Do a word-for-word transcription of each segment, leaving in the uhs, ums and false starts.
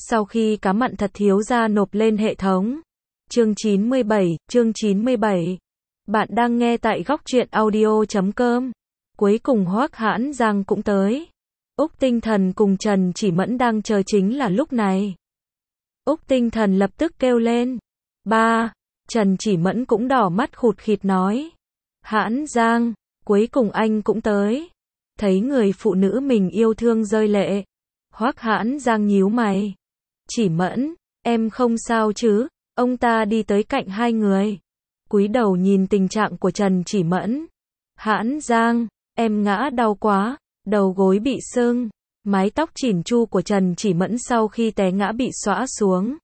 Sau khi cá mặn thật thiếu ra nộp lên hệ thống. Chương chín mươi bảy, chương chín mươi bảy. Bạn đang nghe tại góc truyện audio chấm com. Cuối cùng Hoắc Hãn Giang cũng tới. Úc Tinh Thần cùng Trần Chỉ Mẫn đang chờ chính là lúc này. Úc Tinh Thần lập tức kêu lên. Ba, Trần Chỉ Mẫn cũng đỏ mắt khụt khịt nói. Hãn Giang, cuối cùng anh cũng tới. Thấy người phụ nữ mình yêu thương rơi lệ. Hoắc Hãn Giang nhíu mày. Chỉ Mẫn, em không sao chứ? Ông ta đi tới cạnh hai người. Cúi đầu nhìn tình trạng của Trần Chỉ Mẫn. Hãn Giang, em ngã đau quá, đầu gối bị sưng. Mái tóc chỉn chu của Trần Chỉ Mẫn sau khi té ngã bị xõa xuống.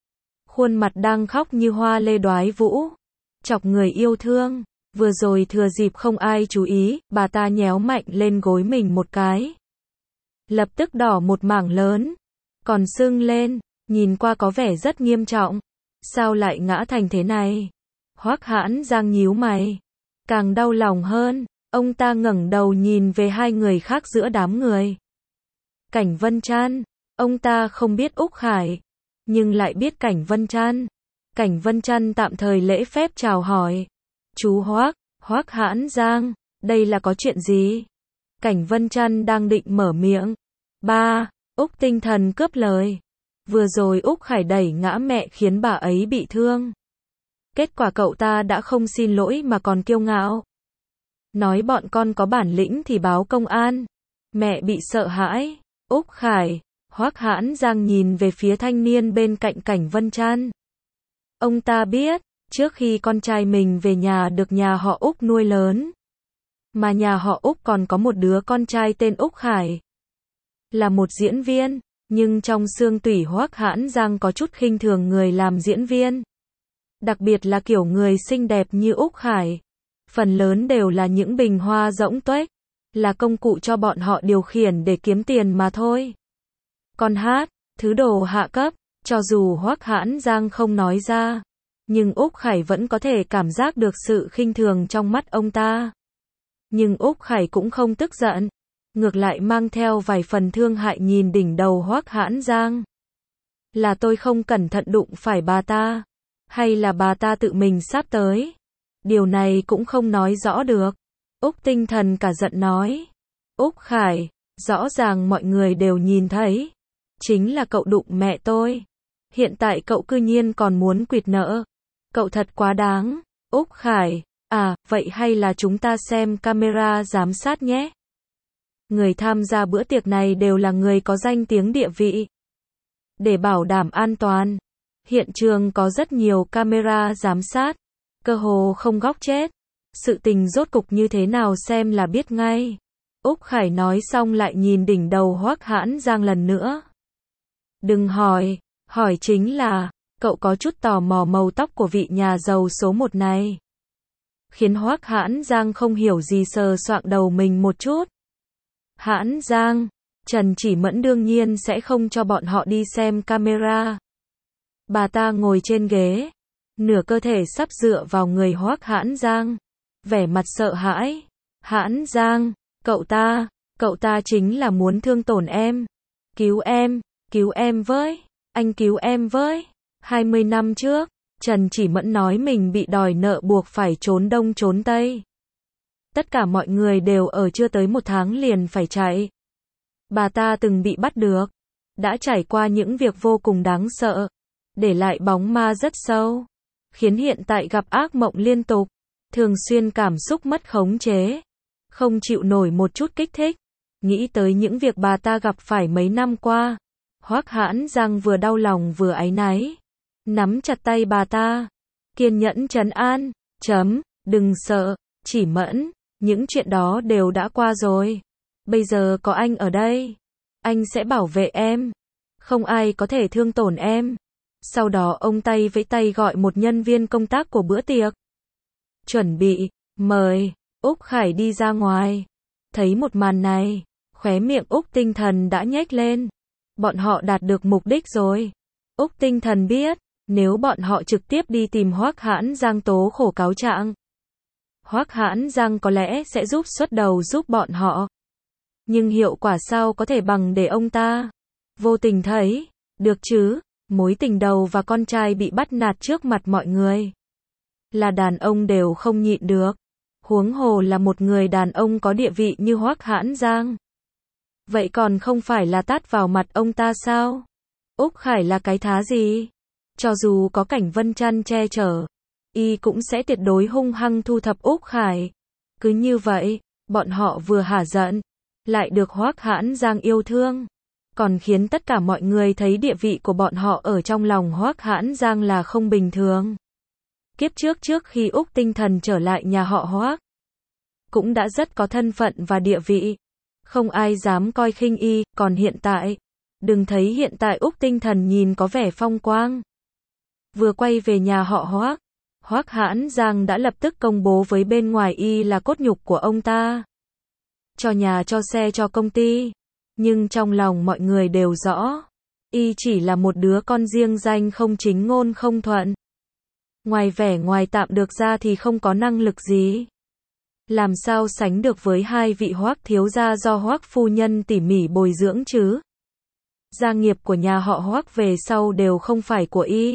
Khuôn mặt đang khóc như hoa lê đoái vũ. Chọc người yêu thương. Vừa rồi thừa dịp không ai chú ý, bà ta nhéo mạnh lên gối mình một cái. Lập tức đỏ một mảng lớn. Còn sưng lên, nhìn qua có vẻ rất nghiêm trọng. Sao lại ngã thành thế này? Hoắc Hãn Giang nhíu mày. Càng đau lòng hơn, ông ta ngẩng đầu nhìn về hai người khác giữa đám người. Cảnh Vân Trăn, ông ta không biết Úc Khải, nhưng lại biết Cảnh Vân Trăn. Cảnh Vân Trăn tạm thời lễ phép chào hỏi. Chú Hoắc, Hoắc Hãn Giang, đây là có chuyện gì? Cảnh Vân Trăn đang định mở miệng. Ba, Úc Tinh Thần cướp lời. Vừa rồi Úc Khải đẩy ngã mẹ khiến bà ấy bị thương. Kết quả cậu ta đã không xin lỗi mà còn kiêu ngạo. Nói bọn con có bản lĩnh thì báo công an. Mẹ bị sợ hãi. Úc Khải, Hoắc Hãn Giang nhìn về phía thanh niên bên cạnh Cảnh Vân Trăn. Ông ta biết, trước khi con trai mình về nhà được nhà họ Úc nuôi lớn. Mà nhà họ Úc còn có một đứa con trai tên Úc Khải. Là một diễn viên, nhưng trong xương tủy Hoắc Hãn Giang có chút khinh thường người làm diễn viên. Đặc biệt là kiểu người xinh đẹp như Úc Khải. Phần lớn đều là những bình hoa rỗng tuếch, là công cụ cho bọn họ điều khiển để kiếm tiền mà thôi. Còn hát, thứ đồ hạ cấp, cho dù Hoắc Hãn Giang không nói ra, nhưng Úc Khải vẫn có thể cảm giác được sự khinh thường trong mắt ông ta. Nhưng Úc Khải cũng không tức giận, ngược lại mang theo vài phần thương hại nhìn đỉnh đầu Hoắc Hãn Giang. Là tôi không cẩn thận đụng phải bà ta, hay là bà ta tự mình sắp tới? Điều này cũng không nói rõ được. Úc Tinh Thần cả giận nói. Úc Khải, rõ ràng mọi người đều nhìn thấy. Chính là cậu đụng mẹ tôi. Hiện tại cậu cư nhiên còn muốn quỵt nợ. Cậu thật quá đáng. Úc Khải, à, vậy hay là chúng ta xem camera giám sát nhé? Người tham gia bữa tiệc này đều là người có danh tiếng địa vị. Để bảo đảm an toàn, hiện trường có rất nhiều camera giám sát, cơ hồ không góc chết. Sự tình rốt cục như thế nào xem là biết ngay. Úc Khải nói xong lại nhìn đỉnh đầu Hoắc Hãn Giang lần nữa. Đừng hỏi, hỏi chính là, cậu có chút tò mò màu tóc của vị nhà giàu số một này. Khiến Hoắc Hãn Giang không hiểu gì sờ soạng đầu mình một chút. Hãn Giang, Trần Chỉ Mẫn đương nhiên sẽ không cho bọn họ đi xem camera. Bà ta ngồi trên ghế, nửa cơ thể sắp dựa vào người Hoắc Hãn Giang, vẻ mặt sợ hãi. Hãn Giang, cậu ta, cậu ta chính là muốn thương tổn em. Cứu em, cứu em với, anh cứu em với. hai mươi năm trước, Trần Chỉ Mẫn nói mình bị đòi nợ buộc phải trốn đông trốn tây. Tất cả mọi người đều ở chưa tới một tháng liền phải chạy. Bà ta từng bị bắt được, đã trải qua những việc vô cùng đáng sợ, để lại bóng ma rất sâu, khiến hiện tại gặp ác mộng liên tục, thường xuyên cảm xúc mất khống chế, không chịu nổi một chút kích thích. Nghĩ tới những việc bà ta gặp phải mấy năm qua, Hoắc Hãn Giang vừa đau lòng vừa áy náy, nắm chặt tay bà ta, kiên nhẫn trấn an, chấm, đừng sợ, Chỉ Mẫn, những chuyện đó đều đã qua rồi. Bây giờ có anh ở đây, anh sẽ bảo vệ em, không ai có thể thương tổn em. Sau đó ông tay vẫy tay gọi một nhân viên công tác của bữa tiệc. Chuẩn bị, mời, Úc Khải đi ra ngoài. Thấy một màn này, khóe miệng Úc Tinh Thần đã nhếch lên. Bọn họ đạt được mục đích rồi. Úc Tinh Thần biết, nếu bọn họ trực tiếp đi tìm Hoắc Hãn Giang tố khổ cáo trạng, Hoắc Hãn Giang có lẽ sẽ giúp xuất đầu giúp bọn họ. Nhưng hiệu quả sao có thể bằng để ông ta vô tình thấy, Được chứ, mối tình đầu và con trai bị bắt nạt trước mặt mọi người. Là đàn ông đều không nhịn được. Huống hồ là một người đàn ông có địa vị như Hoắc Hãn Giang. Vậy còn không phải là tát vào mặt ông ta sao? Úc Khải là cái thá gì? Cho dù có Cảnh Vân Trăn che chở, y cũng sẽ tuyệt đối hung hăng thu thập Úc Khải. Cứ như vậy, bọn họ vừa hả giận, lại được Hoắc Hãn Giang yêu thương, còn khiến tất cả mọi người thấy địa vị của bọn họ ở trong lòng Hoắc Hãn Giang là không bình thường. Kiếp trước trước khi Úc Tinh Thần trở lại nhà họ Hoắc, cũng đã rất có thân phận và địa vị. Không ai dám coi khinh y, còn hiện tại, đừng thấy hiện tại Úc Tinh Thần nhìn có vẻ phong quang. Vừa quay về nhà họ Hoắc, Hoắc Hãn Giang đã lập tức công bố với bên ngoài y là cốt nhục của ông ta. Cho nhà cho xe cho công ty, nhưng trong lòng mọi người đều rõ, y chỉ là một đứa con riêng danh không chính ngôn không thuận. Ngoài vẻ ngoài tạm được ra thì không có năng lực gì. Làm sao sánh được với hai vị Hoắc thiếu gia do Hoắc phu nhân tỉ mỉ bồi dưỡng chứ? Gia nghiệp của nhà họ Hoắc về sau đều không phải của y.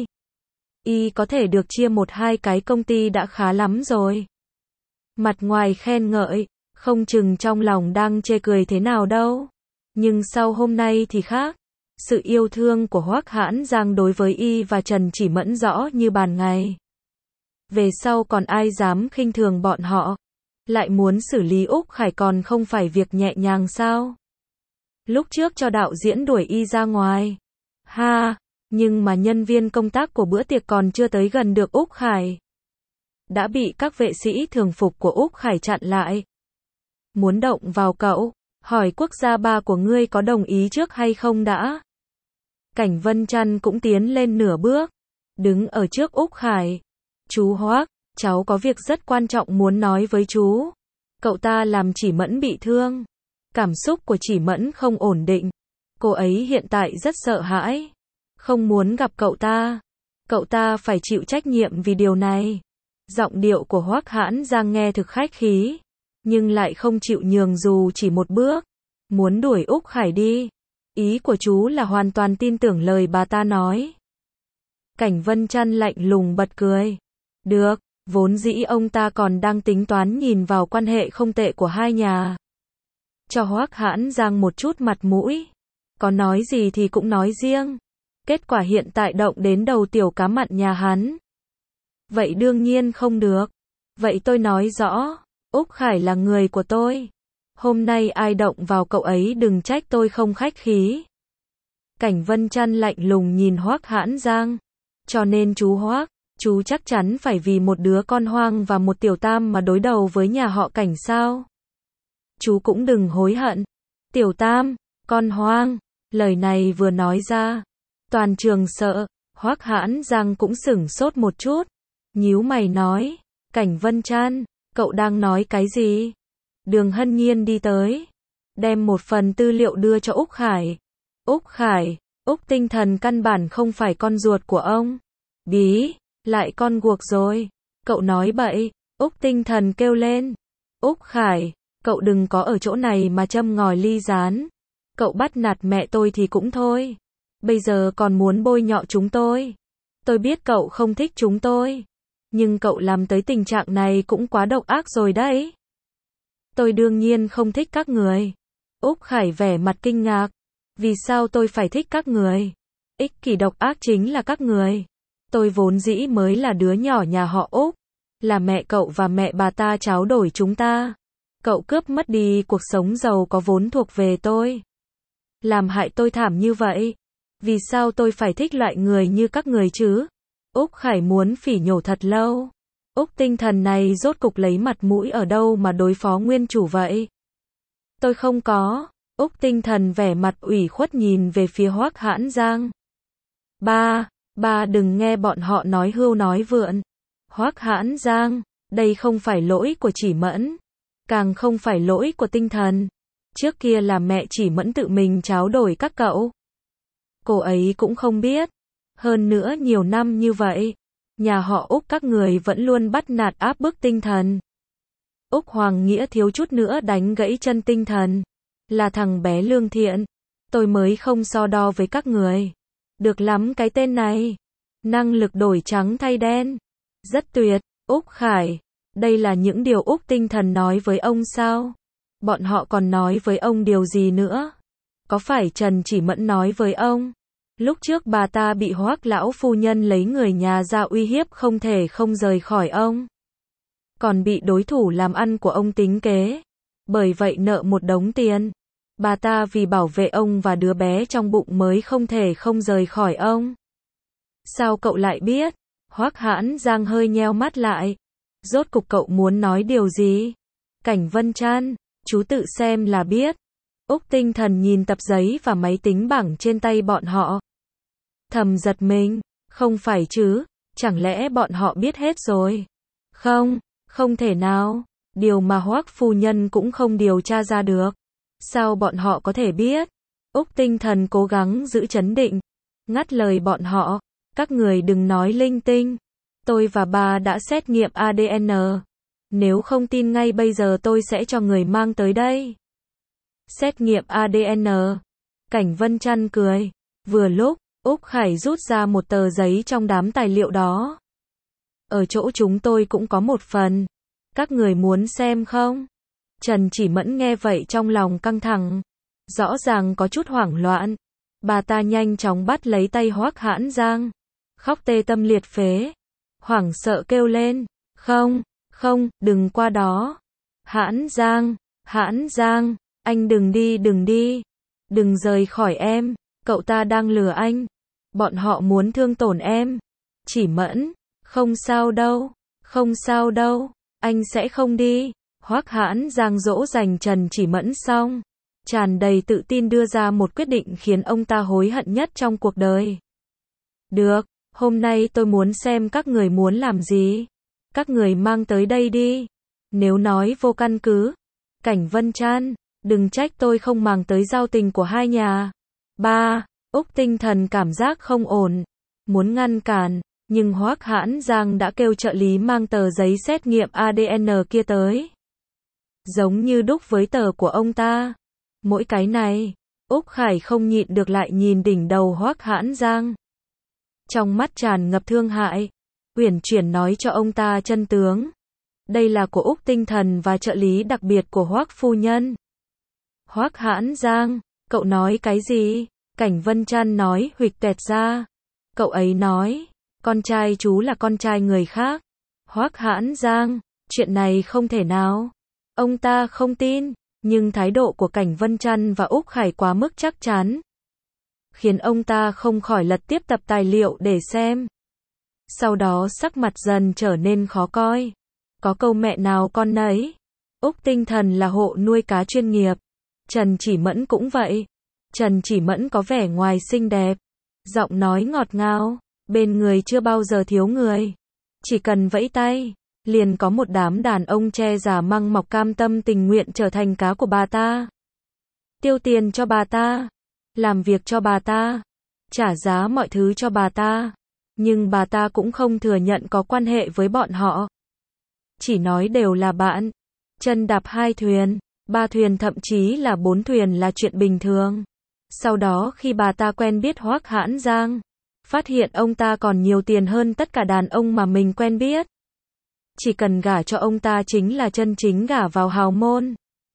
Y có thể được chia một hai cái công ty đã khá lắm rồi. Mặt ngoài khen ngợi, không chừng trong lòng đang chê cười thế nào đâu. Nhưng sau hôm nay thì khác. Sự yêu thương của Hoắc Hãn Giang đối với y và Trần Chỉ Mẫn rõ như bàn ngày. Về sau còn ai dám khinh thường bọn họ? Lại muốn xử lý Úc Khải còn không phải việc nhẹ nhàng sao? Lúc trước cho đạo diễn đuổi y ra ngoài. Ha, nhưng mà nhân viên công tác của bữa tiệc còn chưa tới gần được Úc Khải. Đã bị các vệ sĩ thường phục của Úc Khải chặn lại. Muốn động vào cậu, hỏi quốc gia ba của ngươi có đồng ý trước hay không đã? Cảnh Vân Trăn cũng tiến lên nửa bước, đứng ở trước Úc Khải. Chú Hoắc, cháu có việc rất quan trọng muốn nói với chú. Cậu ta làm Chỉ Mẫn bị thương. Cảm xúc của Chỉ Mẫn không ổn định. Cô ấy hiện tại rất sợ hãi. Không muốn gặp cậu ta. Cậu ta phải chịu trách nhiệm vì điều này. Giọng điệu của Hoắc Hãn Giang nghe thực khách khí, nhưng lại không chịu nhường dù chỉ một bước. Muốn đuổi Úc Khải đi. Ý của chú là hoàn toàn tin tưởng lời bà ta nói. Cảnh Vân Trăn lạnh lùng bật cười. Được, vốn dĩ ông ta còn đang tính toán nhìn vào quan hệ không tệ của hai nhà. Cho Hoắc Hãn Giang một chút mặt mũi. Có nói gì thì cũng nói riêng. Kết quả hiện tại động đến đầu tiểu cá mặn nhà hắn. Vậy đương nhiên không được. Vậy tôi nói rõ, Úc Khải là người của tôi. Hôm nay ai động vào cậu ấy đừng trách tôi không khách khí. Cảnh Vân Trăn lạnh lùng nhìn Hoắc Hãn Giang. Cho nên chú Hoắc, chú chắc chắn phải vì một đứa con hoang và một tiểu tam mà đối đầu với nhà họ Cảnh sao? Chú cũng đừng hối hận. Tiểu tam, con hoang, lời này vừa nói ra, toàn trường sợ. Hoắc Hãn Giang cũng sửng sốt một chút, nhíu mày nói, Cảnh Vân Trăn, cậu đang nói cái gì? Đường Hân Nhiên đi tới, đem một phần tư liệu đưa cho Úc Khải. Úc Khải, Úc Tinh Thần căn bản không phải con ruột của ông. Bí, lại con guộc rồi. Cậu nói bậy. Úc Tinh Thần kêu lên. Úc Khải, cậu đừng có ở chỗ này mà châm ngòi ly gián. Cậu bắt nạt mẹ tôi thì cũng thôi. Bây giờ còn muốn bôi nhọ chúng tôi. Tôi biết cậu không thích chúng tôi. Nhưng cậu làm tới tình trạng này cũng quá độc ác rồi đấy. Tôi đương nhiên không thích các người. Úc Khải vẻ mặt kinh ngạc. Vì sao tôi phải thích các người? Ích kỷ độc ác chính là các người. Tôi vốn dĩ mới là đứa nhỏ nhà họ Úc. Là mẹ cậu và mẹ bà ta tráo đổi chúng ta. Cậu cướp mất đi cuộc sống giàu có vốn thuộc về tôi. Làm hại tôi thảm như vậy. Vì sao tôi phải thích loại người như các người chứ? Úc Khải muốn phỉ nhổ thật lâu. Úc Tinh Thần này rốt cục lấy mặt mũi ở đâu mà đối phó nguyên chủ vậy? Tôi không có. Úc Tinh Thần vẻ mặt ủy khuất nhìn về phía Hoắc Hãn Giang. Ba, ba đừng nghe bọn họ nói hưu nói vượn. Hoắc Hãn Giang, đây không phải lỗi của Chỉ Mẫn, càng không phải lỗi của Tinh Thần. Trước kia là mẹ Chỉ Mẫn tự mình tráo đổi các cậu. Cô ấy cũng không biết. Hơn nữa nhiều năm như vậy, nhà họ Úc các người vẫn luôn bắt nạt áp bức Tinh Thần. Úc Hoàng Nghĩa thiếu chút nữa đánh gãy chân Tinh Thần. Là thằng bé lương thiện. Tôi mới không so đo với các người. Được lắm cái tên này. Năng lực đổi trắng thay đen. Rất tuyệt. Úc Khải. Đây là những điều Úc Tinh Thần nói với ông sao? Bọn họ còn nói với ông điều gì nữa? Có phải Trần Chỉ Mẫn nói với ông? Lúc trước bà ta bị Hoắc lão phu nhân lấy người nhà ra uy hiếp không thể không rời khỏi ông. Còn bị đối thủ làm ăn của ông tính kế. Bởi vậy nợ một đống tiền. Bà ta vì bảo vệ ông và đứa bé trong bụng mới không thể không rời khỏi ông. Sao cậu lại biết? Hoắc Hãn Giang hơi nheo mắt lại. Rốt cục cậu muốn nói điều gì? Cảnh Vân Trăn, chú tự xem là biết. Úc Tinh Thần nhìn tập giấy và máy tính bảng trên tay bọn họ. Thầm giật mình, không phải chứ, chẳng lẽ bọn họ biết hết rồi? Không, không thể nào, điều mà Hoắc phu nhân cũng không điều tra ra được. Sao bọn họ có thể biết? Úc Tinh Thần cố gắng giữ trấn định, ngắt lời bọn họ, các người đừng nói linh tinh. Tôi và bà đã xét nghiệm a đê en. Nếu không tin ngay bây giờ tôi sẽ cho người mang tới đây. Xét nghiệm a đê en. Cảnh Vân Trăn cười. Vừa lúc, Úc Khải rút ra một tờ giấy trong đám tài liệu đó. Ở chỗ chúng tôi cũng có một phần. Các người muốn xem không? Trần Chỉ Mẫn nghe vậy trong lòng căng thẳng. Rõ ràng có chút hoảng loạn. Bà ta nhanh chóng bắt lấy tay Hoắc Hãn Giang. Khóc tê tâm liệt phế. Hoảng sợ kêu lên. Không, không, đừng qua đó. Hãn Giang, Hãn Giang, anh đừng đi đừng đi. Đừng rời khỏi em, cậu ta đang lừa anh. Bọn họ muốn thương tổn em. Chỉ Mẫn, không sao đâu, không sao đâu, anh sẽ không đi. Hoắc Hãn Giang dỗ dành Trần Chỉ Mẫn xong, tràn đầy tự tin đưa ra một quyết định khiến ông ta hối hận nhất trong cuộc đời. Được, hôm nay tôi muốn xem các người muốn làm gì. Các người mang tới đây đi. Nếu nói vô căn cứ, Cảnh Vân Trăn, đừng trách tôi không màng tới giao tình của hai nhà. Ba, Úc Tinh Thần cảm giác không ổn, muốn ngăn cản, nhưng Hoắc Hãn Giang đã kêu trợ lý mang tờ giấy xét nghiệm a đê en kia tới. Giống như đúc với tờ của ông ta. Mỗi cái này, Úc Khải không nhịn được lại nhìn đỉnh đầu Hoắc Hãn Giang. Trong mắt tràn ngập thương hại, uyển chuyển nói cho ông ta chân tướng. Đây là của Úc Tinh Thần và trợ lý đặc biệt của Hoắc phu nhân. Hoắc Hãn Giang, cậu nói cái gì? Cảnh Vân Trăn nói huỵch toẹt ra. Cậu ấy nói, con trai chú là con trai người khác. Hoắc Hãn Giang, chuyện này không thể nào. Ông ta không tin, nhưng thái độ của Cảnh Vân Trăn và Úc Khải quá mức chắc chắn, khiến ông ta không khỏi lật tiếp tập tài liệu để xem. Sau đó sắc mặt dần trở nên khó coi. Có câu mẹ nào con nấy. Úc Tinh Thần là hộ nuôi cá chuyên nghiệp. Trần Chỉ Mẫn cũng vậy. Trần Chỉ Mẫn có vẻ ngoài xinh đẹp, giọng nói ngọt ngào, bên người chưa bao giờ thiếu người. Chỉ cần vẫy tay, liền có một đám đàn ông che giả măng mọc cam tâm tình nguyện trở thành cá của bà ta. Tiêu tiền cho bà ta, làm việc cho bà ta, trả giá mọi thứ cho bà ta. Nhưng bà ta cũng không thừa nhận có quan hệ với bọn họ. Chỉ nói đều là bạn. Chân đạp hai thuyền, ba thuyền thậm chí là bốn thuyền là chuyện bình thường. Sau đó khi bà ta quen biết Hoắc Hãn Giang, phát hiện ông ta còn nhiều tiền hơn tất cả đàn ông mà mình quen biết. Chỉ cần gả cho ông ta chính là chân chính gả vào hào môn.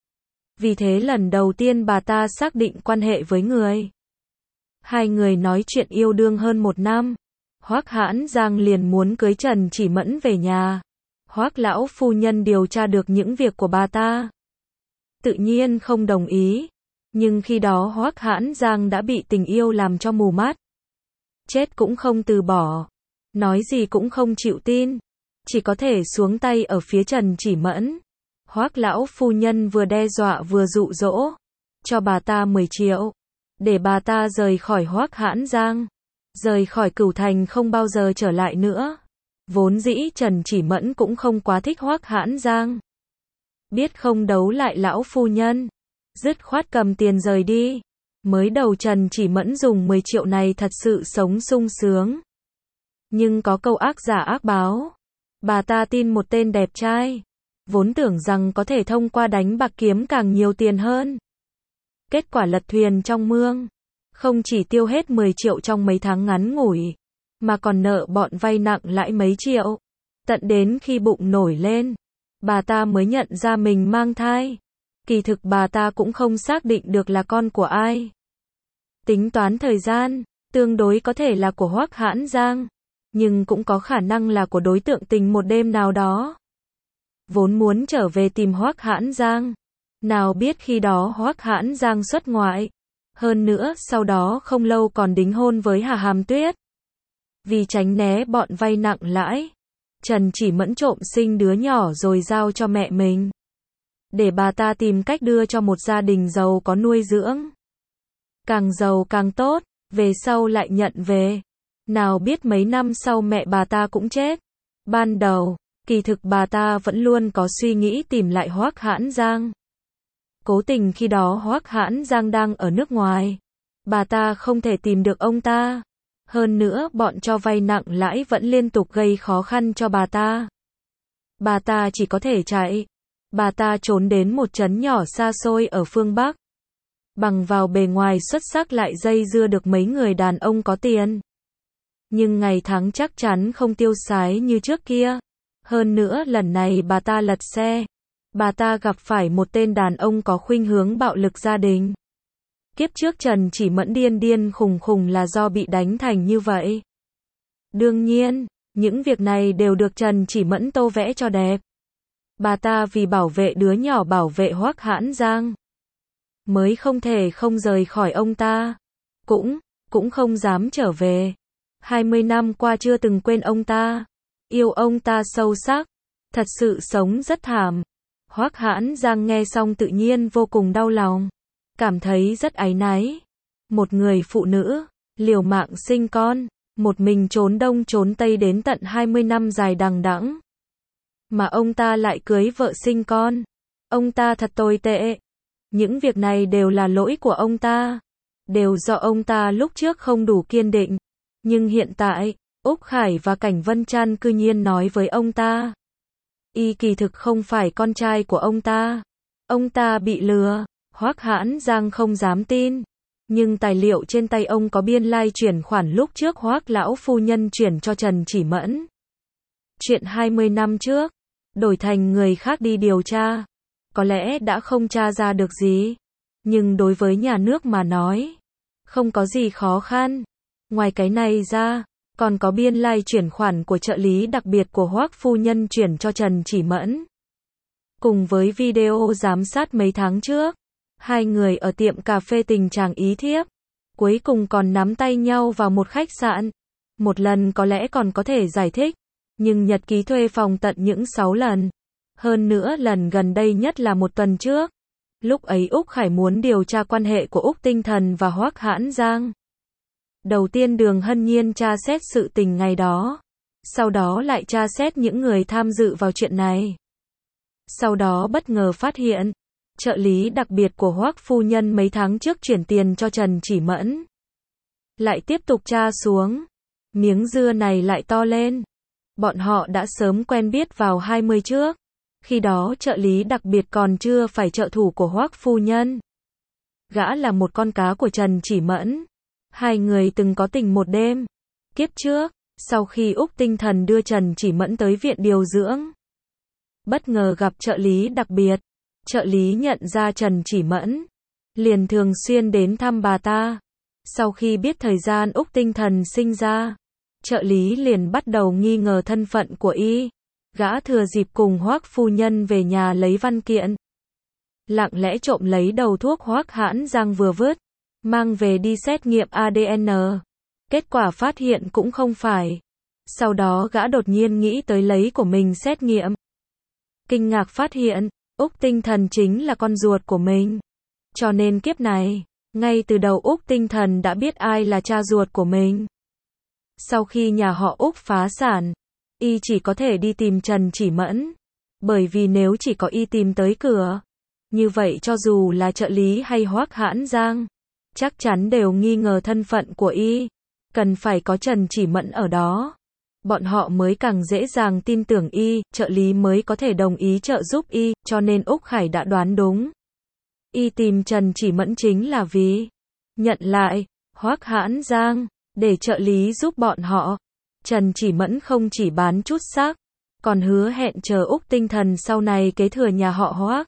Vì thế lần đầu tiên bà ta xác định quan hệ với người. Hai người nói chuyện yêu đương hơn một năm. Hoắc Hãn Giang liền muốn cưới Trần Chỉ Mẫn về nhà. Hoắc lão phu nhân điều tra được những việc của bà ta, tự nhiên không đồng ý. Nhưng khi đó Hoắc Hãn Giang đã bị tình yêu làm cho mù mắt. Chết cũng không từ bỏ. Nói gì cũng không chịu tin. Chỉ có thể xuống tay ở phía Trần Chỉ Mẫn. Hoắc lão phu nhân vừa đe dọa vừa dụ dỗ. Cho bà ta mười triệu. Để bà ta rời khỏi Hoắc Hãn Giang. Rời khỏi Cửu Thành không bao giờ trở lại nữa. Vốn dĩ Trần Chỉ Mẫn cũng không quá thích Hoắc Hãn Giang. Biết không đấu lại lão phu nhân, dứt khoát cầm tiền rời đi. Mới đầu Trần Chỉ Mẫn dùng mười triệu này thật sự sống sung sướng. Nhưng có câu ác giả ác báo. Bà ta tin một tên đẹp trai. Vốn tưởng rằng có thể thông qua đánh bạc kiếm càng nhiều tiền hơn. Kết quả lật thuyền trong mương. Không chỉ tiêu hết mười triệu trong mấy tháng ngắn ngủi, mà còn nợ bọn vay nặng lãi mấy triệu. Tận đến khi bụng nổi lên, bà ta mới nhận ra mình mang thai. Kỳ thực bà ta cũng không xác định được là con của ai. Tính toán thời gian, tương đối có thể là của Hoắc Hãn Giang, nhưng cũng có khả năng là của đối tượng tình một đêm nào đó. Vốn muốn trở về tìm Hoắc Hãn Giang, nào biết khi đó Hoắc Hãn Giang xuất ngoại. Hơn nữa, sau đó không lâu còn đính hôn với Hà Hàm Tuyết. Vì tránh né bọn vay nặng lãi, Trần Chỉ Mẫn trộm sinh đứa nhỏ rồi giao cho mẹ mình, để bà ta tìm cách đưa cho một gia đình giàu có nuôi dưỡng. Càng giàu càng tốt, về sau lại nhận về. Nào biết mấy năm sau mẹ bà ta cũng chết. Ban đầu, kỳ thực bà ta vẫn luôn có suy nghĩ tìm lại Hoắc Hãn Giang. Cố tình khi đó Hoắc Hãn Giang đang ở nước ngoài, bà ta không thể tìm được ông ta. Hơn nữa, bọn cho vay nặng lãi vẫn liên tục gây khó khăn cho bà ta. Bà ta chỉ có thể chạy. Bà ta trốn đến một trấn nhỏ xa xôi ở phương Bắc. Bằng vào bề ngoài xuất sắc lại dây dưa được mấy người đàn ông có tiền. Nhưng ngày tháng chắc chắn không tiêu sái như trước kia. Hơn nữa lần này bà ta lật xe. Bà ta gặp phải một tên đàn ông có khuynh hướng bạo lực gia đình. Kiếp trước Trần Chỉ Mẫn điên điên khùng khùng là do bị đánh thành như vậy. Đương nhiên, những việc này đều được Trần Chỉ Mẫn tô vẽ cho đẹp. Bà ta vì bảo vệ đứa nhỏ, bảo vệ Hoắc Hãn Giang, mới không thể không rời khỏi ông ta. Cũng, cũng không dám trở về. hai mươi năm qua chưa từng quên ông ta. Yêu ông ta sâu sắc. Thật sự sống rất thảm. Hoắc Hãn Giang nghe xong tự nhiên vô cùng đau lòng. Cảm thấy rất áy náy. Một người phụ nữ, liều mạng sinh con, một mình trốn đông trốn tây đến tận hai mươi năm dài đằng đẵng. Mà ông ta lại cưới vợ sinh con. Ông ta thật tồi tệ. Những việc này đều là lỗi của ông ta. Đều do ông ta lúc trước không đủ kiên định. Nhưng hiện tại, Úc Khải và Cảnh Vân Trăn cư nhiên nói với ông ta. Y kỳ thực không phải con trai của ông ta. Ông ta bị lừa. Hoắc Hãn Giang không dám tin. Nhưng tài liệu trên tay ông có biên lai chuyển khoản lúc trước Hoắc lão phu nhân chuyển cho Trần Chỉ Mẫn. Chuyện hai mươi năm trước, đổi thành người khác đi điều tra, có lẽ đã không tra ra được gì. Nhưng đối với nhà nước mà nói, không có gì khó khăn. Ngoài cái này ra, còn có biên lai chuyển khoản của trợ lý đặc biệt của Hoắc phu nhân chuyển cho Trần Chỉ Mẫn. Cùng với video giám sát mấy tháng trước, hai người ở tiệm cà phê tình trạng ý thiếp, cuối cùng còn nắm tay nhau vào một khách sạn. Một lần có lẽ còn có thể giải thích, nhưng nhật ký thuê phòng tận những sáu lần. Hơn nữa lần gần đây nhất là một tuần trước. Lúc ấy Úc Khải muốn điều tra quan hệ của Úc Tinh Thần và Hoắc Hãn Giang. Đầu tiên Đường Hân Nhiên tra xét sự tình ngày đó. Sau đó lại tra xét những người tham dự vào chuyện này. Sau đó bất ngờ phát hiện, trợ lý đặc biệt của Hoắc phu nhân mấy tháng trước chuyển tiền cho Trần Chỉ Mẫn. Lại tiếp tục tra xuống. Miếng dưa này lại to lên. Bọn họ đã sớm quen biết vào hai mươi trước. Khi đó trợ lý đặc biệt còn chưa phải trợ thủ của Hoắc phu nhân. Gã là một con cá của Trần Chỉ Mẫn. Hai người từng có tình một đêm. Kiếp trước, sau khi Úc Tinh Thần đưa Trần Chỉ Mẫn tới viện điều dưỡng, bất ngờ gặp trợ lý đặc biệt. Trợ lý nhận ra Trần Chỉ Mẫn, liền thường xuyên đến thăm bà ta. Sau khi biết thời gian Úc Tinh Thần sinh ra, trợ lý liền bắt đầu nghi ngờ thân phận của y. Gã thừa dịp cùng Hoắc phu nhân về nhà lấy văn kiện, lặng lẽ trộm lấy đầu thuốc Hoắc Hãn Giang vừa vứt, mang về đi xét nghiệm a đê en. Kết quả phát hiện cũng không phải. Sau đó gã đột nhiên nghĩ tới lấy của mình xét nghiệm. Kinh ngạc phát hiện, Úc Tinh Thần chính là con ruột của mình. Cho nên kiếp này, ngay từ đầu Úc Tinh Thần đã biết ai là cha ruột của mình. Sau khi nhà họ Úc phá sản, y chỉ có thể đi tìm Trần Chỉ Mẫn. Bởi vì nếu chỉ có y tìm tới cửa, như vậy cho dù là trợ lý hay Hoắc Hãn Giang, chắc chắn đều nghi ngờ thân phận của y. Cần phải có Trần Chỉ Mẫn ở đó, bọn họ mới càng dễ dàng tin tưởng y, trợ lý mới có thể đồng ý trợ giúp y, cho nên Úc Khải đã đoán đúng. Y tìm Trần Chỉ Mẫn chính là vì nhận lại Hoắc Hãn Giang, để trợ lý giúp bọn họ. Trần Chỉ Mẫn không chỉ bán chút xác, còn hứa hẹn chờ Úc Tinh Thần sau này kế thừa nhà họ Hoắc,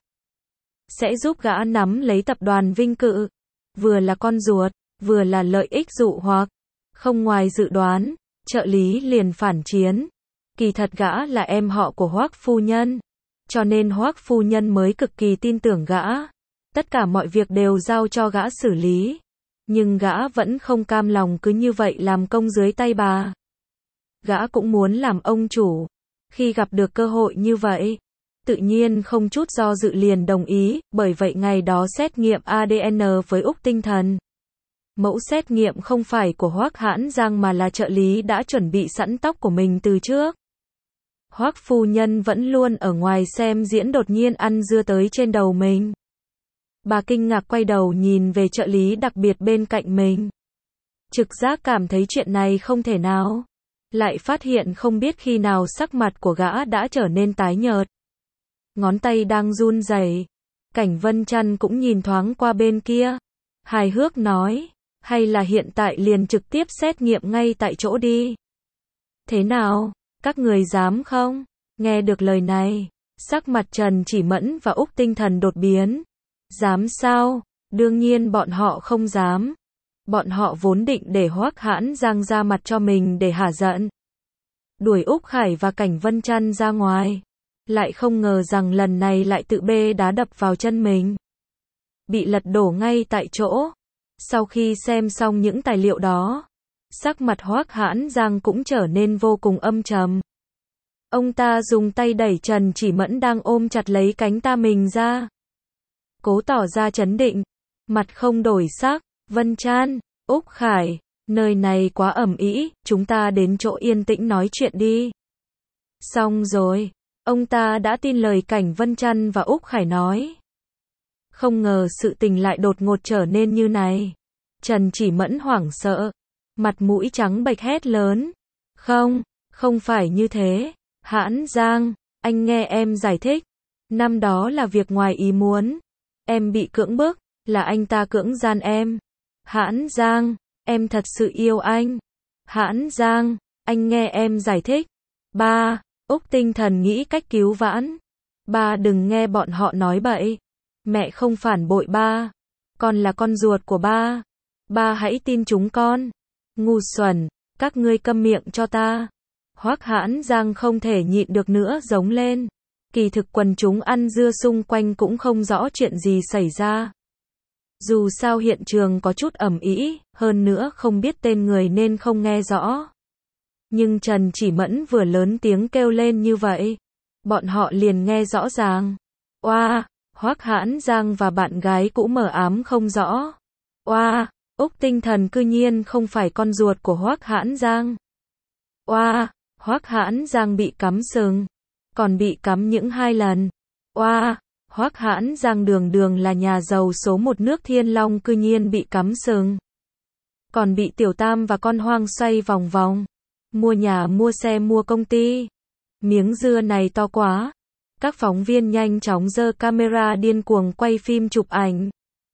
sẽ giúp gã nắm lấy tập đoàn Vinh Cự, vừa là con ruột, vừa là lợi ích dụ hoặc. Không ngoài dự đoán, trợ lý liền phản chiến. Kỳ thật gã là em họ của Hoắc phu nhân, cho nên Hoắc phu nhân mới cực kỳ tin tưởng gã. Tất cả mọi việc đều giao cho gã xử lý, nhưng gã vẫn không cam lòng cứ như vậy làm công dưới tay bà. Gã cũng muốn làm ông chủ. Khi gặp được cơ hội như vậy, tự nhiên không chút do dự liền đồng ý, bởi vậy ngày đó xét nghiệm a đê en với Úc Tinh Thần. Mẫu xét nghiệm không phải của Hoắc Hãn Giang mà là trợ lý đã chuẩn bị sẵn tóc của mình từ trước. Hoắc phu nhân vẫn luôn ở ngoài xem diễn đột nhiên ăn dưa tới trên đầu mình. Bà kinh ngạc quay đầu nhìn về trợ lý đặc biệt bên cạnh mình. Trực giác cảm thấy chuyện này không thể nào. Lại phát hiện không biết khi nào sắc mặt của gã đã trở nên tái nhợt. Ngón tay đang run rẩy. Cảnh Vân Trăn cũng nhìn thoáng qua bên kia. Hài hước nói, hay là hiện tại liền trực tiếp xét nghiệm ngay tại chỗ đi. Thế nào, các người dám không? Nghe được lời này, sắc mặt Trần Chỉ Mẫn và Úc Tinh Thần đột biến. Dám sao? Đương nhiên bọn họ không dám. Bọn họ vốn định để Hoắc Hãn Giang ra mặt cho mình để hả giận. Đuổi Úc Khải và Cảnh Vân Trăn ra ngoài. Lại không ngờ rằng lần này lại tự bê đá đập vào chân mình. Bị lật đổ ngay tại chỗ. Sau khi xem xong những tài liệu đó, sắc mặt Hoắc Hãn Giang cũng trở nên vô cùng âm trầm. Ông ta dùng tay đẩy Trần Chỉ Mẫn đang ôm chặt lấy cánh ta mình ra. Cố tỏ ra trấn định, mặt không đổi sắc. Vân Trăn, Úc Khải, nơi này quá ầm ĩ, chúng ta đến chỗ yên tĩnh nói chuyện đi. Xong rồi, ông ta đã tin lời Cảnh Vân Trăn và Úc Khải nói. Không ngờ sự tình lại đột ngột trở nên như này. Trần Chỉ Mẫn hoảng sợ, mặt mũi trắng bệch hét lớn. Không, không phải như thế. Hãn Giang, anh nghe em giải thích. Năm đó là việc ngoài ý muốn. Em bị cưỡng bức, là anh ta cưỡng gian em. Hãn Giang, em thật sự yêu anh. Hãn Giang, anh nghe em giải thích. Ba, Úc Tinh Thần nghĩ cách cứu vãn. Ba đừng nghe bọn họ nói bậy. Mẹ không phản bội ba. Con là con ruột của ba. Ba hãy tin chúng con. Ngu xuẩn, các ngươi câm miệng cho ta. Hoắc Hãn Giang không thể nhịn được nữa giống lên. Kỳ thực quần chúng ăn dưa xung quanh cũng không rõ chuyện gì xảy ra. Dù sao hiện trường có chút ầm ĩ, hơn nữa không biết tên người nên không nghe rõ. Nhưng Trần Chỉ Mẫn vừa lớn tiếng kêu lên như vậy, bọn họ liền nghe rõ ràng. Oa, Hoắc Hãn Giang và bạn gái cũ mờ ám không rõ. Oa, Úc Tinh Thần cư nhiên không phải con ruột của Hoắc Hãn Giang. Oa, Hoắc Hãn Giang bị cắm sừng, còn bị cắm những hai lần. Oa, Hoắc Hãn Giang đường đường là nhà giàu số một nước Thiên Long cư nhiên bị cắm sừng. Còn bị Tiểu Tam và con hoang xoay vòng vòng. Mua nhà, mua xe, mua công ty. Miếng dưa này to quá. Các phóng viên nhanh chóng giơ camera điên cuồng quay phim chụp ảnh.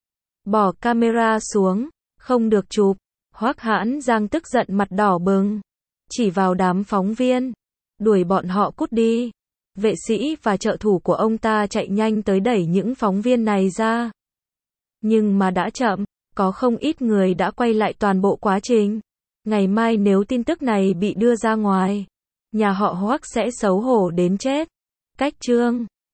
Bỏ camera xuống, không được chụp. Hoắc Hãn Giang tức giận mặt đỏ bừng. Chỉ vào đám phóng viên. Đuổi bọn họ cút đi. Vệ sĩ và trợ thủ của ông ta chạy nhanh tới đẩy những phóng viên này ra. Nhưng mà đã chậm, có không ít người đã quay lại toàn bộ quá trình. Ngày mai nếu tin tức này bị đưa ra ngoài, nhà họ Hoắc sẽ xấu hổ đến chết. Cách chương